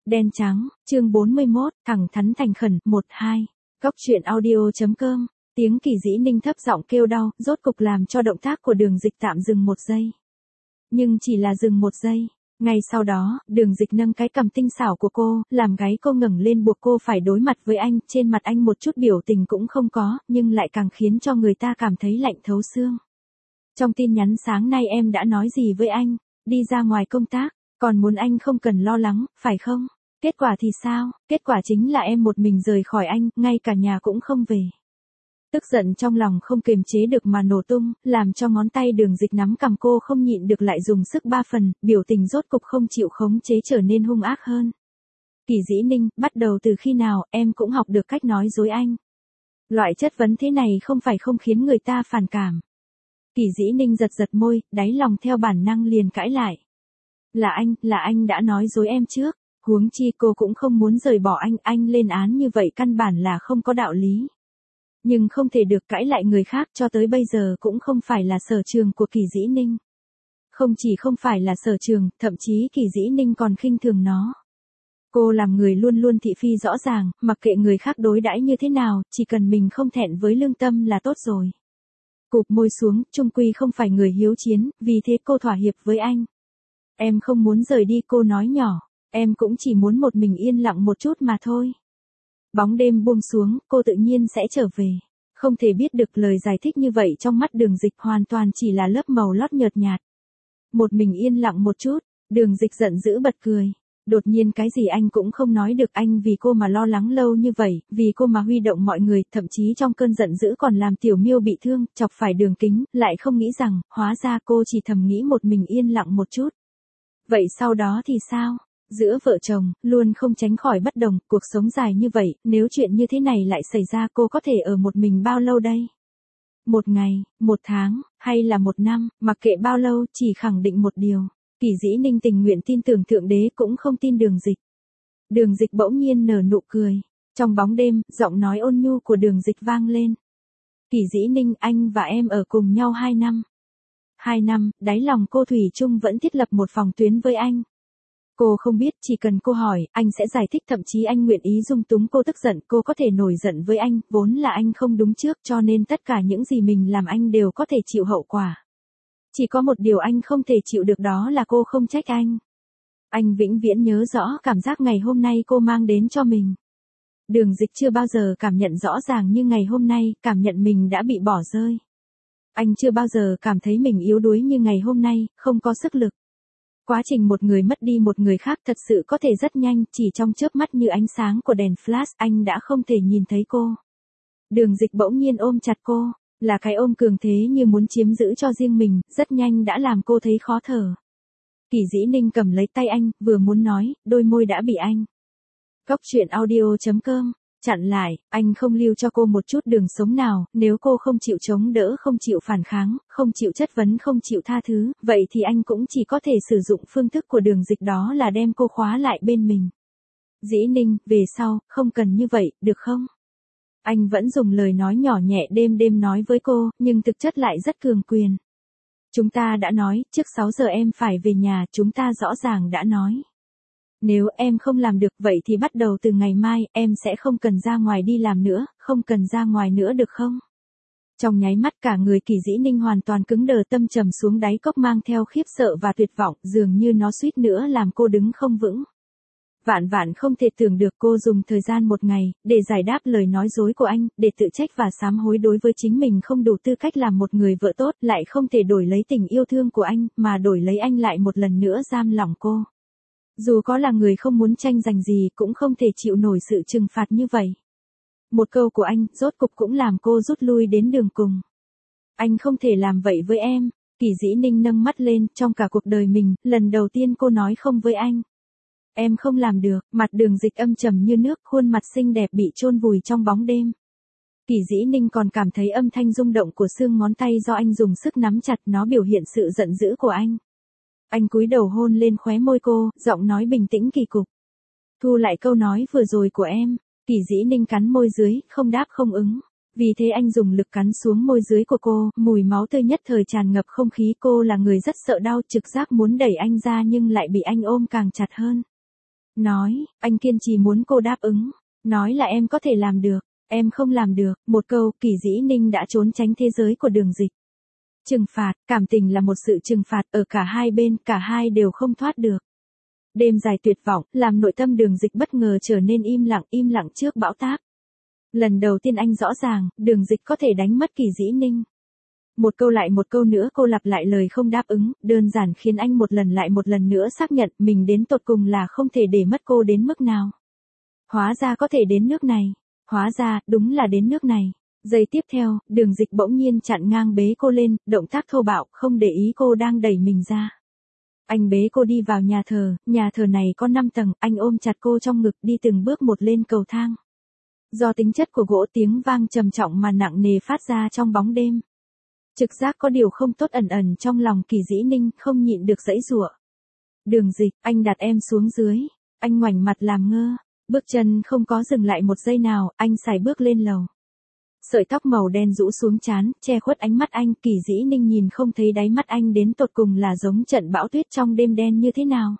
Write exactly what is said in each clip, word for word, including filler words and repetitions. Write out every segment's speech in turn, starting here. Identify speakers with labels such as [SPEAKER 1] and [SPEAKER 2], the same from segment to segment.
[SPEAKER 1] Đen trắng, chương bốn mươi mốt, thẳng thắn thành khẩn, một hai. Góc truyện audio.com, tiếng Kỳ Dĩ Ninh thấp giọng kêu đau, rốt cục làm cho động tác của Đường Dịch tạm dừng một giây. Nhưng chỉ là dừng một giây. Ngay sau đó, Đường Dịch nâng cái cằm tinh xảo của cô, làm gáy cô ngẩng lên buộc cô phải đối mặt với anh, trên mặt anh một chút biểu tình cũng không có, nhưng lại càng khiến cho người ta cảm thấy lạnh thấu xương. Trong tin nhắn sáng nay em đã nói gì với anh? Đi ra ngoài công tác, còn muốn anh không cần lo lắng, phải không? Kết quả thì sao? Kết quả chính là em một mình rời khỏi anh, ngay cả nhà cũng không về. Tức giận trong lòng không kiềm chế được mà nổ tung, làm cho ngón tay Đường Dịch nắm cằm cô không nhịn được lại dùng sức ba phần, biểu tình rốt cục không chịu khống chế trở nên hung ác hơn. Kỳ Dĩ Ninh, bắt đầu từ khi nào em cũng học được cách nói dối anh. Loại chất vấn thế này không phải không khiến người ta phản cảm. Kỳ Dĩ Ninh giật giật môi, đáy lòng theo bản năng liền cãi lại. Là anh, là anh đã nói dối em trước, huống chi cô cũng không muốn rời bỏ anh, anh lên án như vậy căn bản là không có đạo lý. Nhưng không thể được cãi lại người khác, cho tới bây giờ cũng không phải là sở trường của Kỳ Dĩ Ninh. Không chỉ không phải là sở trường, thậm chí Kỳ Dĩ Ninh còn khinh thường nó. Cô làm người luôn luôn thị phi rõ ràng, mặc kệ người khác đối đãi như thế nào, chỉ cần mình không thẹn với lương tâm là tốt rồi. Cụp môi xuống, chung quy không phải người hiếu chiến, vì thế cô thỏa hiệp với anh. Em không muốn rời đi, cô nói nhỏ, em cũng chỉ muốn một mình yên lặng một chút mà thôi. Bóng đêm buông xuống, cô tự nhiên sẽ trở về. Không thể biết được lời giải thích như vậy trong mắt Đường Dịch hoàn toàn chỉ là lớp màu lót nhợt nhạt. Một mình yên lặng một chút, Đường Dịch giận dữ bật cười. Đột nhiên cái gì anh cũng không nói được, anh vì cô mà lo lắng lâu như vậy, vì cô mà huy động mọi người, thậm chí trong cơn giận dữ còn làm Tiểu Miêu bị thương, chọc phải Đường Kính, lại không nghĩ rằng, hóa ra cô chỉ thầm nghĩ một mình yên lặng một chút. Vậy sau đó thì sao? Giữa vợ chồng, luôn không tránh khỏi bất đồng, cuộc sống dài như vậy, nếu chuyện như thế này lại xảy ra cô có thể ở một mình bao lâu đây? Một ngày, một tháng, hay là một năm, mặc kệ bao lâu, chỉ khẳng định một điều. Kỳ Dĩ Ninh tình nguyện tin tưởng Thượng Đế cũng không tin Đường Dịch. Đường Dịch bỗng nhiên nở nụ cười. Trong bóng đêm, giọng nói ôn nhu của Đường Dịch vang lên. Kỳ Dĩ Ninh, anh và em ở cùng nhau hai năm. Hai năm, đáy lòng cô thủy chung vẫn thiết lập một phòng tuyến với anh. Cô không biết, chỉ cần cô hỏi, anh sẽ giải thích, thậm chí anh nguyện ý dung túng cô tức giận, cô có thể nổi giận với anh, vốn là anh không đúng trước, cho nên tất cả những gì mình làm anh đều có thể chịu hậu quả. Chỉ có một điều anh không thể chịu được, đó là cô không trách anh. Anh vĩnh viễn nhớ rõ cảm giác ngày hôm nay cô mang đến cho mình. Đường Dịch chưa bao giờ cảm nhận rõ ràng như ngày hôm nay, cảm nhận mình đã bị bỏ rơi. Anh chưa bao giờ cảm thấy mình yếu đuối như ngày hôm nay, không có sức lực. Quá trình một người mất đi một người khác thật sự có thể rất nhanh, chỉ trong chớp mắt như ánh sáng của đèn flash, anh đã không thể nhìn thấy cô. Đường Dịch bỗng nhiên ôm chặt cô, là cái ôm cường thế như muốn chiếm giữ cho riêng mình, rất nhanh đã làm cô thấy khó thở. Kỳ Dĩ Ninh cầm lấy tay anh, vừa muốn nói, đôi môi đã bị anh. Góc truyện audio.com, chặn lại, anh không lưu cho cô một chút đường sống nào, nếu cô không chịu chống đỡ, không chịu phản kháng, không chịu chất vấn, không chịu tha thứ, vậy thì anh cũng chỉ có thể sử dụng phương thức của Đường Dịch, đó là đem cô khóa lại bên mình. Dĩ Ninh, về sau, không cần như vậy, được không? Anh vẫn dùng lời nói nhỏ nhẹ đêm đêm nói với cô, nhưng thực chất lại rất cường quyền. Chúng ta đã nói, trước sáu giờ em phải về nhà, chúng ta rõ ràng đã nói. Nếu em không làm được vậy thì bắt đầu từ ngày mai, em sẽ không cần ra ngoài đi làm nữa, không cần ra ngoài nữa được không? Trong nháy mắt cả người Kỳ Dĩ Ninh hoàn toàn cứng đờ, tâm trầm xuống đáy cốc mang theo khiếp sợ và tuyệt vọng, dường như nó suýt nữa làm cô đứng không vững. Vạn vạn không thể tưởng được cô dùng thời gian một ngày, để giải đáp lời nói dối của anh, để tự trách và sám hối đối với chính mình không đủ tư cách làm một người vợ tốt, lại không thể đổi lấy tình yêu thương của anh, mà đổi lấy anh lại một lần nữa giam lỏng cô. Dù có là người không muốn tranh giành gì cũng không thể chịu nổi sự trừng phạt như vậy. Một câu của anh, rốt cục cũng làm cô rút lui đến đường cùng. Anh không thể làm vậy với em. Kỳ Dĩ Ninh nâng mắt lên, trong cả cuộc đời mình, lần đầu tiên cô nói không với anh. Em không làm được, mặt Đường Dịch âm trầm như nước, khuôn mặt xinh đẹp bị chôn vùi trong bóng đêm. Kỳ Dĩ Ninh còn cảm thấy âm thanh rung động của xương ngón tay do anh dùng sức nắm chặt, nó biểu hiện sự giận dữ của anh. Anh cúi đầu hôn lên khóe môi cô, giọng nói bình tĩnh kỳ cục. Thu lại câu nói vừa rồi của em. Kỳ Dĩ Ninh cắn môi dưới, không đáp không ứng. Vì thế anh dùng lực cắn xuống môi dưới của cô, mùi máu tươi nhất thời tràn ngập không khí. Cô là người rất sợ đau, trực giác muốn đẩy anh ra nhưng lại bị anh ôm càng chặt hơn. Nói, anh kiên trì muốn cô đáp ứng. Nói là em có thể làm được. Em không làm được. Một câu, Kỳ Dĩ Ninh đã trốn tránh thế giới của Đường Dịch. Trừng phạt, cảm tình là một sự trừng phạt ở cả hai bên, cả hai đều không thoát được. Đêm dài tuyệt vọng, làm nội tâm Đường Dịch bất ngờ trở nên im lặng, im lặng trước bão táp. Lần đầu tiên anh rõ ràng, Đường Dịch có thể đánh mất Kỳ Dĩ Ninh. Một câu lại một câu nữa cô lặp lại lời không đáp ứng, đơn giản khiến anh một lần lại một lần nữa xác nhận mình đến tột cùng là không thể để mất cô đến mức nào. Hóa ra có thể đến nước này. Hóa ra, đúng là đến nước này. Giây tiếp theo, Đường Dịch bỗng nhiên chặn ngang bế cô lên, động tác thô bạo, không để ý cô đang đẩy mình ra. Anh bế cô đi vào nhà thờ, nhà thờ này có năm tầng, anh ôm chặt cô trong ngực đi từng bước một lên cầu thang. Do tính chất của gỗ tiếng vang trầm trọng mà nặng nề phát ra trong bóng đêm. Trực giác có điều không tốt ẩn ẩn trong lòng Kỳ Dĩ Ninh, không nhịn được giãy giụa. Đường Dịch, anh đặt em xuống dưới. Anh ngoảnh mặt làm ngơ. Bước chân không có dừng lại một giây nào, anh sải bước lên lầu. Sợi tóc màu đen rũ xuống trán, che khuất ánh mắt anh, Kỳ Dĩ Ninh nhìn không thấy đáy mắt anh đến tột cùng là giống trận bão tuyết trong đêm đen như thế nào.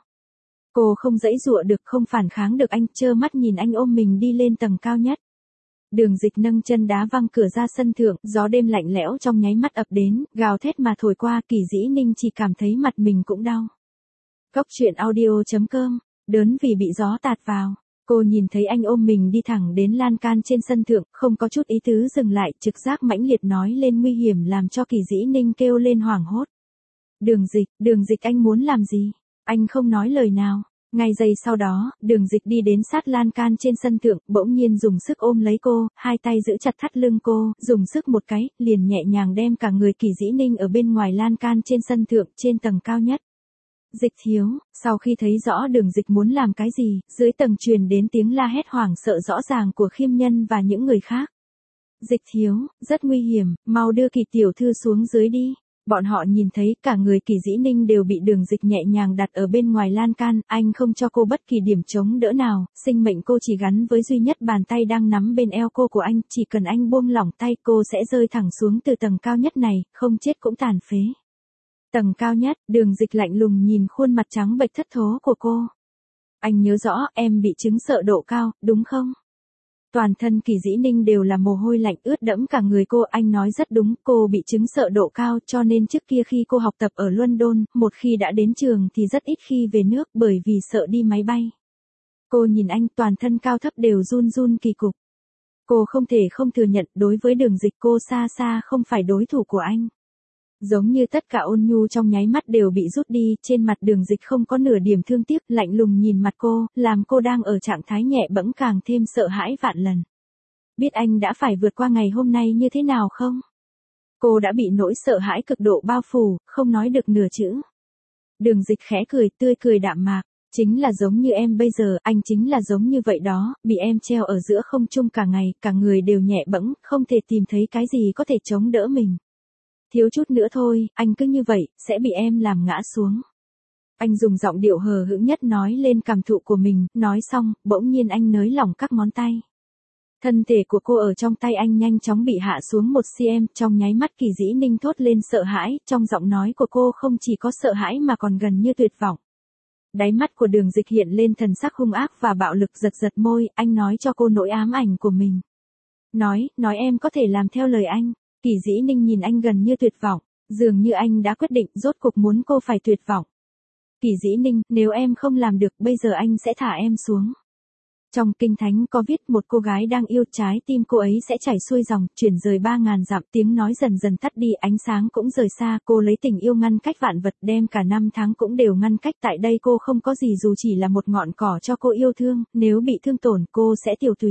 [SPEAKER 1] Cô không giãy giụa được, không phản kháng được, anh trơ mắt nhìn anh ôm mình đi lên tầng cao nhất. Đường Dịch nâng chân đá văng cửa ra sân thượng, gió đêm lạnh lẽo trong nháy mắt ập đến, gào thét mà thổi qua, Kỳ Dĩ Ninh chỉ cảm thấy mặt mình cũng đau. Cốc truyện audio chấm com, đớn vì bị gió tạt vào. Cô nhìn thấy anh ôm mình đi thẳng đến lan can trên sân thượng, không có chút ý tứ dừng lại, trực giác mãnh liệt nói lên nguy hiểm làm cho Kỳ Dĩ Ninh kêu lên hoảng hốt. Đường Dịch, Đường Dịch anh muốn làm gì? Anh không nói lời nào. Ngay giây sau đó, Đường Dịch đi đến sát lan can trên sân thượng, bỗng nhiên dùng sức ôm lấy cô, hai tay giữ chặt thắt lưng cô, dùng sức một cái, liền nhẹ nhàng đem cả người Kỳ Dĩ Ninh ở bên ngoài lan can trên sân thượng, trên tầng cao nhất. Dịch thiếu, sau khi thấy rõ Đường Dịch muốn làm cái gì, dưới tầng truyền đến tiếng la hét hoảng sợ rõ ràng của Khiêm Nhân và những người khác. Dịch thiếu, rất nguy hiểm, mau đưa Kỳ tiểu thư xuống dưới đi. Bọn họ nhìn thấy cả người Kỳ Dĩ Ninh đều bị Đường Dịch nhẹ nhàng đặt ở bên ngoài lan can, anh không cho cô bất kỳ điểm chống đỡ nào, sinh mệnh cô chỉ gắn với duy nhất bàn tay đang nắm bên eo cô của anh, chỉ cần anh buông lỏng tay cô sẽ rơi thẳng xuống từ tầng cao nhất này, không chết cũng tàn phế. Tầng cao nhất, Đường Dịch lạnh lùng nhìn khuôn mặt trắng bệch thất thố của cô. Anh nhớ rõ, em bị chứng sợ độ cao, đúng không? Toàn thân Kỳ Dĩ Ninh đều là mồ hôi lạnh ướt đẫm cả người cô, anh nói rất đúng, cô bị chứng sợ độ cao cho nên trước kia khi cô học tập ở London, một khi đã đến trường thì rất ít khi về nước bởi vì sợ đi máy bay. Cô nhìn anh toàn thân cao thấp đều run run kỳ cục. Cô không thể không thừa nhận đối với Đường Dịch cô xa xa không phải đối thủ của anh. Giống như tất cả ôn nhu trong nháy mắt đều bị rút đi, trên mặt Đường Dịch không có nửa điểm thương tiếc, lạnh lùng nhìn mặt cô, làm cô đang ở trạng thái nhẹ bẫng càng thêm sợ hãi vạn lần. Biết anh đã phải vượt qua ngày hôm nay như thế nào không? Cô đã bị nỗi sợ hãi cực độ bao phủ, không nói được nửa chữ. Đường Dịch khẽ cười, tươi cười đạm mạc, chính là giống như em bây giờ, anh chính là giống như vậy đó, bị em treo ở giữa không trung cả ngày, cả người đều nhẹ bẫng, không thể tìm thấy cái gì có thể chống đỡ mình. Thiếu chút nữa thôi, anh cứ như vậy, sẽ bị em làm ngã xuống. Anh dùng giọng điệu hờ hững nhất nói lên cảm thụ của mình, nói xong, bỗng nhiên anh nới lỏng các ngón tay. Thân thể của cô ở trong tay anh nhanh chóng bị hạ xuống một xăng-ti-mét, trong nháy mắt Kỳ Dĩ Ninh thốt lên sợ hãi, trong giọng nói của cô không chỉ có sợ hãi mà còn gần như tuyệt vọng. Đáy mắt của Đường Dịch hiện lên thần sắc hung ác và bạo lực, giật giật môi, anh nói cho cô nỗi ám ảnh của mình. Nói, nói em có thể làm theo lời anh. Kỳ Dĩ Ninh nhìn anh gần như tuyệt vọng, dường như anh đã quyết định, rốt cục muốn cô phải tuyệt vọng. Kỳ Dĩ Ninh, nếu em không làm được, bây giờ anh sẽ thả em xuống. Trong Kinh Thánh có viết một cô gái đang yêu, trái tim cô ấy sẽ chảy xuôi dòng, chuyển rời ba ngàn dặm, tiếng nói dần dần tắt đi, ánh sáng cũng rời xa, cô lấy tình yêu ngăn cách vạn vật, đem cả năm tháng cũng đều ngăn cách, tại đây cô không có gì dù chỉ là một ngọn cỏ cho cô yêu thương, nếu bị thương tổn cô sẽ tiêu tụy.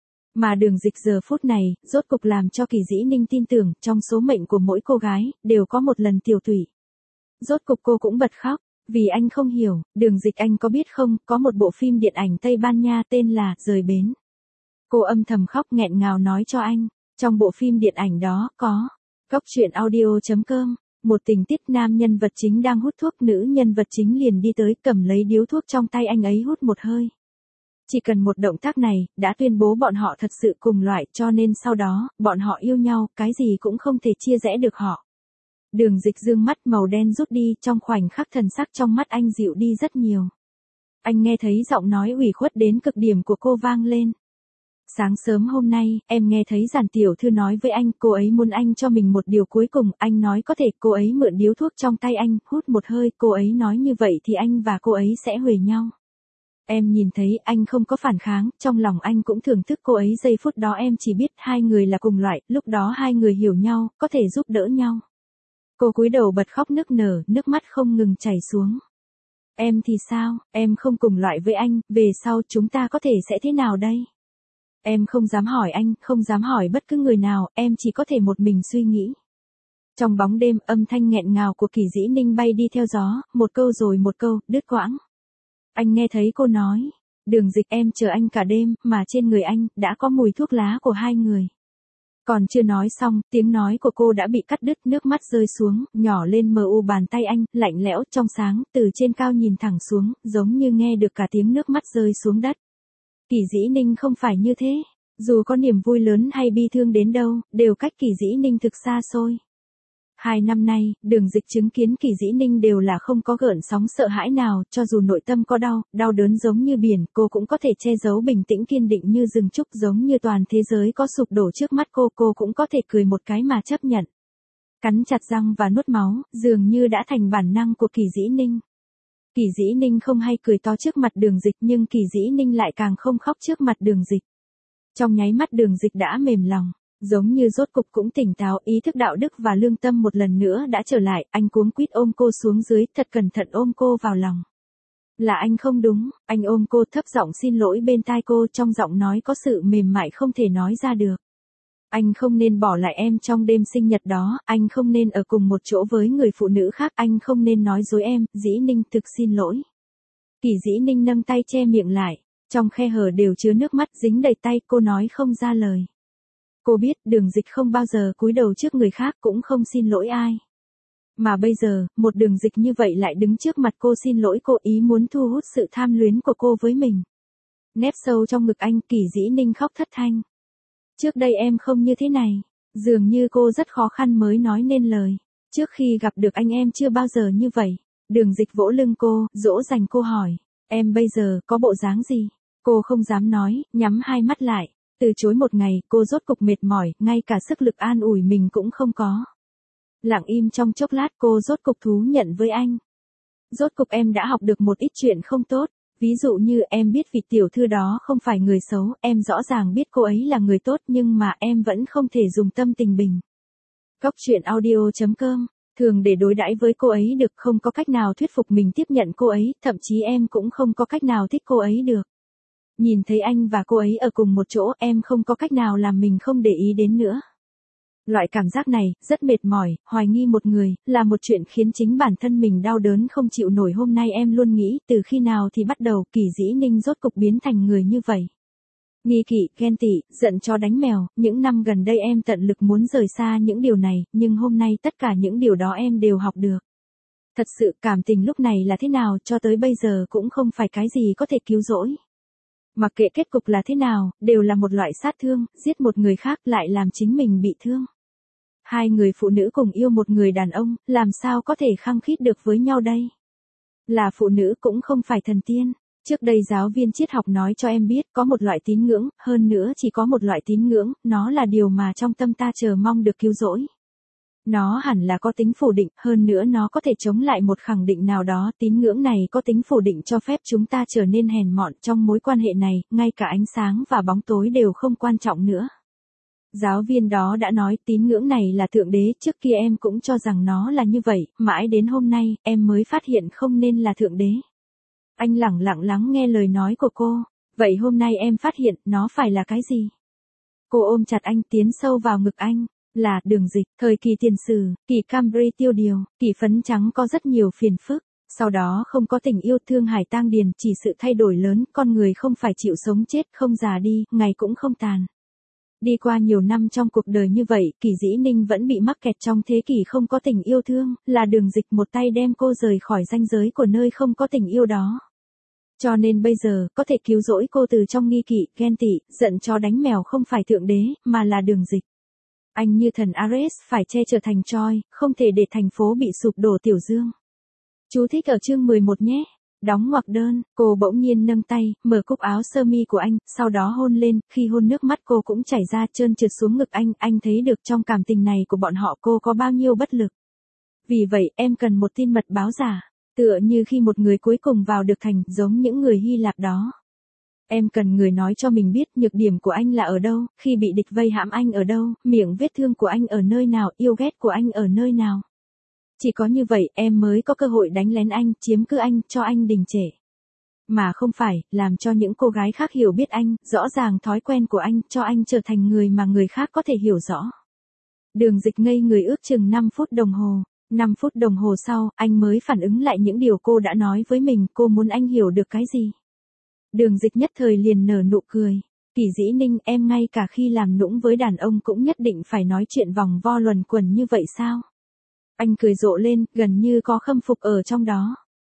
[SPEAKER 1] Mà Đường Dịch giờ phút này, rốt cục làm cho Kỳ Dĩ Ninh tin tưởng, trong số mệnh của mỗi cô gái, đều có một lần tiêu tụy. Rốt cục cô cũng bật khóc, vì anh không hiểu, Đường Dịch anh có biết không, có một bộ phim điện ảnh Tây Ban Nha tên là Rời Bến. Cô âm thầm khóc nghẹn ngào nói cho anh, trong bộ phim điện ảnh đó, có, cốc truyện audio chấm com, một tình tiết nam nhân vật chính đang hút thuốc, nữ nhân vật chính liền đi tới cầm lấy điếu thuốc trong tay anh ấy hút một hơi. Chỉ cần một động tác này, đã tuyên bố bọn họ thật sự cùng loại, cho nên sau đó, bọn họ yêu nhau, cái gì cũng không thể chia rẽ được họ. Đường Dịch dương mắt màu đen rút đi, trong khoảnh khắc thần sắc trong mắt anh dịu đi rất nhiều. Anh nghe thấy giọng nói ủy khuất đến cực điểm của cô vang lên. Sáng sớm hôm nay, em nghe thấy Giản tiểu thư nói với anh, cô ấy muốn anh cho mình một điều cuối cùng, anh nói có thể, cô ấy mượn điếu thuốc trong tay anh, hút một hơi, cô ấy nói như vậy thì anh và cô ấy sẽ huề nhau. Em nhìn thấy anh không có phản kháng, trong lòng anh cũng thưởng thức cô ấy, giây phút đó em chỉ biết hai người là cùng loại, lúc đó hai người hiểu nhau, có thể giúp đỡ nhau. Cô cúi đầu bật khóc nức nở, nước mắt không ngừng chảy xuống. Em thì sao, em không cùng loại với anh, về sau chúng ta có thể sẽ thế nào đây? Em không dám hỏi anh, không dám hỏi bất cứ người nào, em chỉ có thể một mình suy nghĩ. Trong bóng đêm, âm thanh nghẹn ngào của Kỳ Dĩ Ninh bay đi theo gió, một câu rồi một câu, đứt quãng. Anh nghe thấy cô nói, Đường Dịch, em chờ anh cả đêm, mà trên người anh, đã có mùi thuốc lá của hai người. Còn chưa nói xong, tiếng nói của cô đã bị cắt đứt, nước mắt rơi xuống, nhỏ lên mờ u bàn tay anh, lạnh lẽo, trong sáng, từ trên cao nhìn thẳng xuống, giống như nghe được cả tiếng nước mắt rơi xuống đất. Kỳ Dĩ Ninh không phải như thế, dù có niềm vui lớn hay bi thương đến đâu, đều cách Kỳ Dĩ Ninh thực xa xôi. Hai năm nay, Đường Dịch chứng kiến Kỳ Dĩ Ninh đều là không có gợn sóng sợ hãi nào, cho dù nội tâm có đau, đau đớn giống như biển, cô cũng có thể che giấu bình tĩnh kiên định như rừng trúc, giống như toàn thế giới có sụp đổ trước mắt cô, cô cũng có thể cười một cái mà chấp nhận. Cắn chặt răng và nuốt máu, dường như đã thành bản năng của Kỳ Dĩ Ninh. Kỳ Dĩ Ninh không hay cười to trước mặt Đường Dịch, nhưng Kỳ Dĩ Ninh lại càng không khóc trước mặt Đường Dịch. Trong nháy mắt Đường Dịch đã mềm lòng, giống như rốt cục cũng tỉnh táo, ý thức đạo đức và lương tâm một lần nữa đã trở lại, anh cuống quýt ôm cô xuống dưới, thật cẩn thận ôm cô vào lòng. Là anh không đúng, anh ôm cô thấp giọng xin lỗi bên tai cô, trong giọng nói có sự mềm mại không thể nói ra được. Anh không nên bỏ lại em trong đêm sinh nhật đó, anh không nên ở cùng một chỗ với người phụ nữ khác, anh không nên nói dối em, Dĩ Ninh thực xin lỗi. Kỳ Dĩ Ninh nâng tay che miệng lại, trong khe hở đều chứa nước mắt dính đầy tay, cô nói không ra lời. Cô biết Đường Dịch không bao giờ cúi đầu trước người khác, cũng không xin lỗi ai. Mà bây giờ, một Đường Dịch như vậy lại đứng trước mặt cô xin lỗi cô, ý muốn thu hút sự tham luyến của cô với mình. Nép sâu trong ngực anh, Kỳ Dĩ Ninh khóc thất thanh. Trước đây em không như thế này, dường như cô rất khó khăn mới nói nên lời. Trước khi gặp được anh em chưa bao giờ như vậy. Đường Dịch vỗ lưng cô, dỗ dành cô hỏi, em bây giờ có bộ dáng gì? Cô không dám nói, nhắm hai mắt lại. Từ chối một ngày, cô rốt cục mệt mỏi, ngay cả sức lực an ủi mình cũng không có. Lặng im trong chốc lát, cô rốt cục thú nhận với anh. Rốt cục em đã học được một ít chuyện không tốt. Ví dụ như em biết vị tiểu thư đó không phải người xấu, em rõ ràng biết cô ấy là người tốt nhưng mà em vẫn không thể dùng tâm tình bình. Góc truyện audio chấm com, thường để đối đãi với cô ấy được, không có cách nào thuyết phục mình tiếp nhận cô ấy, thậm chí em cũng không có cách nào thích cô ấy được. Nhìn thấy anh và cô ấy ở cùng một chỗ, em không có cách nào làm mình không để ý đến nữa. Loại cảm giác này, rất mệt mỏi, hoài nghi một người, là một chuyện khiến chính bản thân mình đau đớn không chịu nổi. Hôm nay em luôn nghĩ, từ khi nào thì bắt đầu, Kỳ Dĩ Ninh rốt cục biến thành người như vậy. Nghi kỵ, ghen tị, giận chó đánh mèo, những năm gần đây em tận lực muốn rời xa những điều này, nhưng hôm nay tất cả những điều đó em đều học được. Thật sự, cảm tình lúc này là thế nào, cho tới bây giờ cũng không phải cái gì có thể cứu rỗi. Mặc kệ kết cục là thế nào, đều là một loại sát thương, giết một người khác lại làm chính mình bị thương. Hai người phụ nữ cùng yêu một người đàn ông, làm sao có thể khăng khít được với nhau đây? Là phụ nữ cũng không phải thần tiên. Trước đây giáo viên triết học nói cho em biết có một loại tín ngưỡng, hơn nữa chỉ có một loại tín ngưỡng, nó là điều mà trong tâm ta chờ mong được cứu rỗi. Nó hẳn là có tính phủ định, hơn nữa nó có thể chống lại một khẳng định nào đó, tín ngưỡng này có tính phủ định cho phép chúng ta trở nên hèn mọn trong mối quan hệ này, ngay cả ánh sáng và bóng tối đều không quan trọng nữa. Giáo viên đó đã nói tín ngưỡng này là thượng đế, trước kia em cũng cho rằng nó là như vậy, mãi đến hôm nay, em mới phát hiện không nên là thượng đế. Anh lẳng lặng lắng nghe lời nói của cô, vậy hôm nay em phát hiện nó phải là cái gì? Cô ôm chặt anh tiến sâu vào ngực anh. Là Đường Dịch, thời kỳ tiền sử, kỳ Cambry tiêu điều, kỳ phấn trắng có rất nhiều phiền phức, sau đó không có tình yêu, thương hải tang điền, chỉ sự thay đổi lớn, con người không phải chịu sống chết, không già đi, ngày cũng không tàn. Đi qua nhiều năm trong cuộc đời như vậy, Kỳ Dĩ Ninh vẫn bị mắc kẹt trong thế kỷ không có tình yêu thương, là Đường Dịch một tay đem cô rời khỏi ranh giới của nơi không có tình yêu đó. Cho nên bây giờ, có thể cứu rỗi cô từ trong nghi kỵ, ghen tị, giận chó đánh mèo không phải thượng đế, mà là Đường Dịch. Anh như thần Ares phải che trở thành Troy, không thể để thành phố bị sụp đổ. Tiểu Dương. Chú thích ở chương mười một nhé. Đóng ngoặc đơn, cô bỗng nhiên nâng tay, mở cúc áo sơ mi của anh, sau đó hôn lên, khi hôn nước mắt cô cũng chảy ra trơn trượt xuống ngực anh, anh thấy được trong cảm tình này của bọn họ cô có bao nhiêu bất lực. Vì vậy, em cần một tin mật báo giả, tựa như khi một người cuối cùng vào được thành, giống những người Hy Lạp đó. Em cần người nói cho mình biết nhược điểm của anh là ở đâu, khi bị địch vây hãm anh ở đâu, miệng vết thương của anh ở nơi nào, yêu ghét của anh ở nơi nào. Chỉ có như vậy em mới có cơ hội đánh lén anh, chiếm cứ anh, cho anh đình trệ. Mà không phải, làm cho những cô gái khác hiểu biết anh, rõ ràng thói quen của anh, cho anh trở thành người mà người khác có thể hiểu rõ. Đường Dịch ngây người ước chừng năm phút đồng hồ. năm phút đồng hồ sau, anh mới phản ứng lại những điều cô đã nói với mình, cô muốn anh hiểu được cái gì. Đường Dịch nhất thời liền nở nụ cười. Kỳ Dĩ Ninh, em ngay cả khi làm nũng với đàn ông cũng nhất định phải nói chuyện vòng vo luẩn quẩn như vậy sao? Anh cười rộ lên, gần như có khâm phục ở trong đó.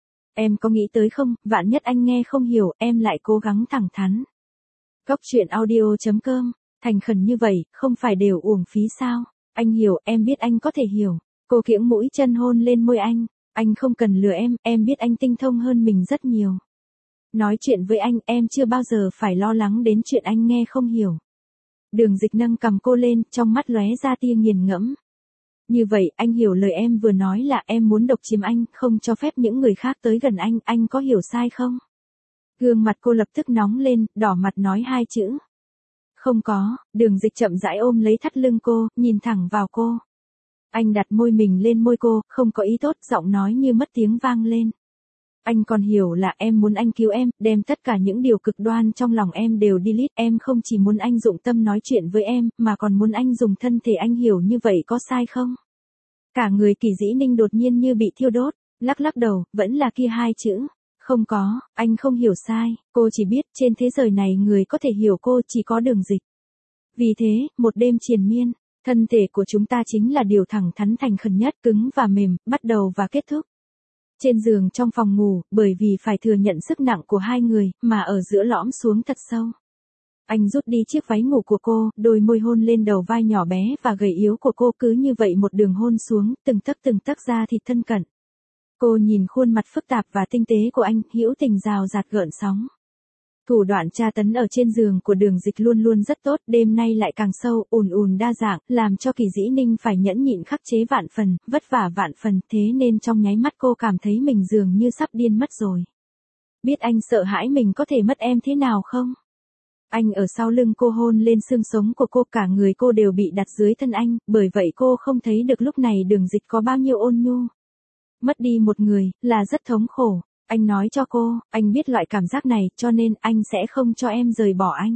[SPEAKER 1] Em có nghĩ tới không, vạn nhất anh nghe không hiểu, em lại cố gắng thẳng thắn. Góc truyện audio chấm com, thành khẩn như vậy, không phải đều uổng phí sao? Anh hiểu, em biết anh có thể hiểu. Cô kiễng mũi chân hôn lên môi anh. Anh không cần lừa em, em biết anh tinh thông hơn mình rất nhiều. Nói chuyện với anh, em chưa bao giờ phải lo lắng đến chuyện anh nghe không hiểu. Đường Dịch nâng cằm cô lên, trong mắt lóe ra tia nghiền ngẫm. Như vậy, anh hiểu lời em vừa nói là em muốn độc chiếm anh, không cho phép những người khác tới gần anh, anh có hiểu sai không? Gương mặt cô lập tức nóng lên, đỏ mặt nói hai chữ. Không có, Đường Dịch chậm rãi ôm lấy thắt lưng cô, nhìn thẳng vào cô. Anh đặt môi mình lên môi cô, không có ý tốt, giọng nói như mất tiếng vang lên. Anh còn hiểu là em muốn anh cứu em, đem tất cả những điều cực đoan trong lòng em đều delete, em không chỉ muốn anh dụng tâm nói chuyện với em, mà còn muốn anh dùng thân thể anh hiểu như vậy có sai không? Cả người Kỳ Dĩ Ninh đột nhiên như bị thiêu đốt, lắc lắc đầu, vẫn là kia hai chữ. Không có, anh không hiểu sai, cô chỉ biết trên thế giới này người có thể hiểu cô chỉ có Đường Dịch. Vì thế, một đêm triền miên, thân thể của chúng ta chính là điều thẳng thắn thành khẩn nhất, cứng và mềm, bắt đầu và kết thúc. Trên giường trong phòng ngủ, bởi vì phải thừa nhận sức nặng của hai người, mà ở giữa lõm xuống thật sâu. Anh rút đi chiếc váy ngủ của cô, đôi môi hôn lên đầu vai nhỏ bé và gầy yếu của cô, cứ như vậy một đường hôn xuống, từng tấc từng tấc da thịt thân cận. Cô nhìn khuôn mặt phức tạp và tinh tế của anh, hữu tình rào rạt gợn sóng. Thủ đoạn tra tấn ở trên giường của Đường Dịch luôn luôn rất tốt, đêm nay lại càng sâu, ùn ùn đa dạng, làm cho Kỳ Dĩ Ninh phải nhẫn nhịn khắc chế vạn phần, vất vả vạn phần, thế nên trong nháy mắt cô cảm thấy mình dường như sắp điên mất rồi. Biết anh sợ hãi mình có thể mất em thế nào không? Anh ở sau lưng cô hôn lên xương sống của cô, cả người cô đều bị đặt dưới thân anh, bởi vậy cô không thấy được lúc này Đường Dịch có bao nhiêu ôn nhu. Mất đi một người, là rất thống khổ. Anh nói cho cô, anh biết loại cảm giác này, cho nên anh sẽ không cho em rời bỏ anh.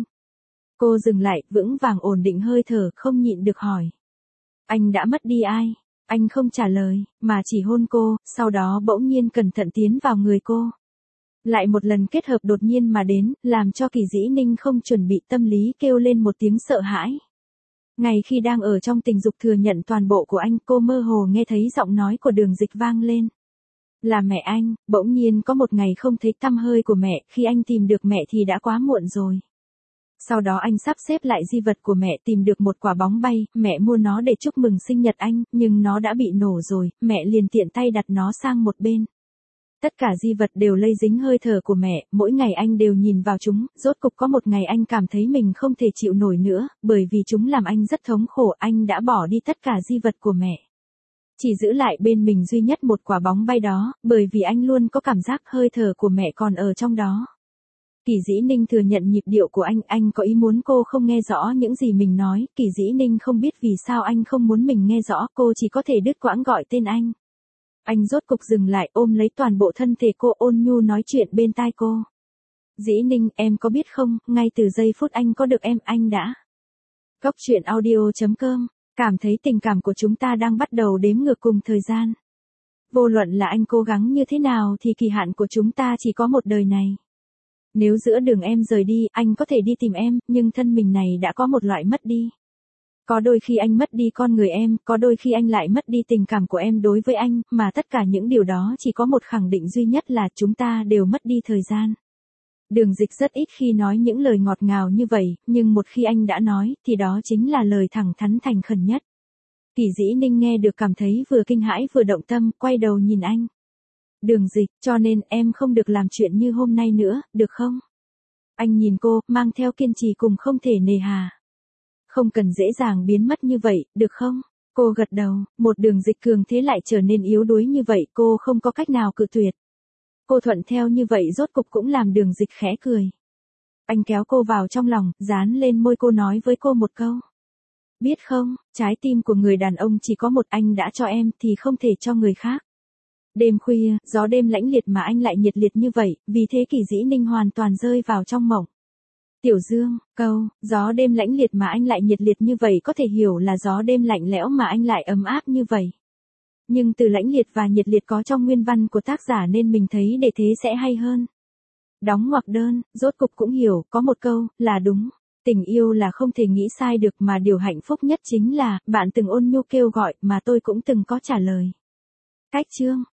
[SPEAKER 1] Cô dừng lại, vững vàng ổn định hơi thở, không nhịn được hỏi. Anh đã mất đi ai? Anh không trả lời, mà chỉ hôn cô, sau đó bỗng nhiên cẩn thận tiến vào người cô. Lại một lần kết hợp đột nhiên mà đến, làm cho Kỳ Dĩ Ninh không chuẩn bị tâm lý kêu lên một tiếng sợ hãi. Ngay khi đang ở trong tình dục thừa nhận toàn bộ của anh, cô mơ hồ nghe thấy giọng nói của Đường Dịch vang lên. Là mẹ anh, bỗng nhiên có một ngày không thấy tăm hơi của mẹ, khi anh tìm được mẹ thì đã quá muộn rồi. Sau đó anh sắp xếp lại di vật của mẹ, tìm được một quả bóng bay, mẹ mua nó để chúc mừng sinh nhật anh, nhưng nó đã bị nổ rồi, mẹ liền tiện tay đặt nó sang một bên. Tất cả di vật đều lây dính hơi thở của mẹ, mỗi ngày anh đều nhìn vào chúng, rốt cục có một ngày anh cảm thấy mình không thể chịu nổi nữa, bởi vì chúng làm anh rất thống khổ, anh đã bỏ đi tất cả di vật của mẹ. Chỉ giữ lại bên mình duy nhất một quả bóng bay đó, bởi vì anh luôn có cảm giác hơi thở của mẹ còn ở trong đó. Kỳ Dĩ Ninh thừa nhận nhịp điệu của anh, anh có ý muốn cô không nghe rõ những gì mình nói, Kỳ Dĩ Ninh không biết vì sao anh không muốn mình nghe rõ, cô chỉ có thể đứt quãng gọi tên anh. Anh rốt cục dừng lại, ôm lấy toàn bộ thân thể cô, ôn nhu nói chuyện bên tai cô. Dĩ Ninh, em có biết không, ngay từ giây phút anh có được em, anh đã. Góc truyện audio chấm com, cảm thấy tình cảm của chúng ta đang bắt đầu đếm ngược cùng thời gian. Vô luận là anh cố gắng như thế nào thì kỳ hạn của chúng ta chỉ có một đời này. Nếu giữa đường em rời đi, anh có thể đi tìm em, nhưng thân mình này đã có một loại mất đi. Có đôi khi anh mất đi con người em, có đôi khi anh lại mất đi tình cảm của em đối với anh, mà tất cả những điều đó chỉ có một khẳng định duy nhất là chúng ta đều mất đi thời gian. Đường Dịch rất ít khi nói những lời ngọt ngào như vậy, nhưng một khi anh đã nói, thì đó chính là lời thẳng thắn thành khẩn nhất. Kỳ Dĩ Ninh nghe được cảm thấy vừa kinh hãi vừa động tâm, quay đầu nhìn anh. Đường Dịch, cho nên em không được làm chuyện như hôm nay nữa, được không? Anh nhìn cô, mang theo kiên trì cùng không thể nề hà. Không cần dễ dàng biến mất như vậy, được không? Cô gật đầu, một Đường Dịch cường thế lại trở nên yếu đuối như vậy, cô không có cách nào cự tuyệt. Cô thuận theo như vậy rốt cục cũng làm Đường Dịch khẽ cười. Anh kéo cô vào trong lòng, dán lên môi cô nói với cô một câu. Biết không, trái tim của người đàn ông chỉ có một, anh đã cho em thì không thể cho người khác. Đêm khuya, gió đêm lãnh liệt mà anh lại nhiệt liệt như vậy, vì thế Kỳ Dĩ Ninh hoàn toàn rơi vào trong mộng. Tiểu Dương, câu, gió đêm lãnh liệt mà anh lại nhiệt liệt như vậy có thể hiểu là gió đêm lạnh lẽo mà anh lại ấm áp như vậy. Nhưng từ lãnh liệt và nhiệt liệt có trong nguyên văn của tác giả nên mình thấy để thế sẽ hay hơn. Đóng ngoặc đơn, rốt cục cũng hiểu, có một câu, là đúng. Tình yêu là không thể nghĩ sai được mà điều hạnh phúc nhất chính là, bạn từng ôn nhu kêu gọi mà tôi cũng từng có trả lời. Cách chương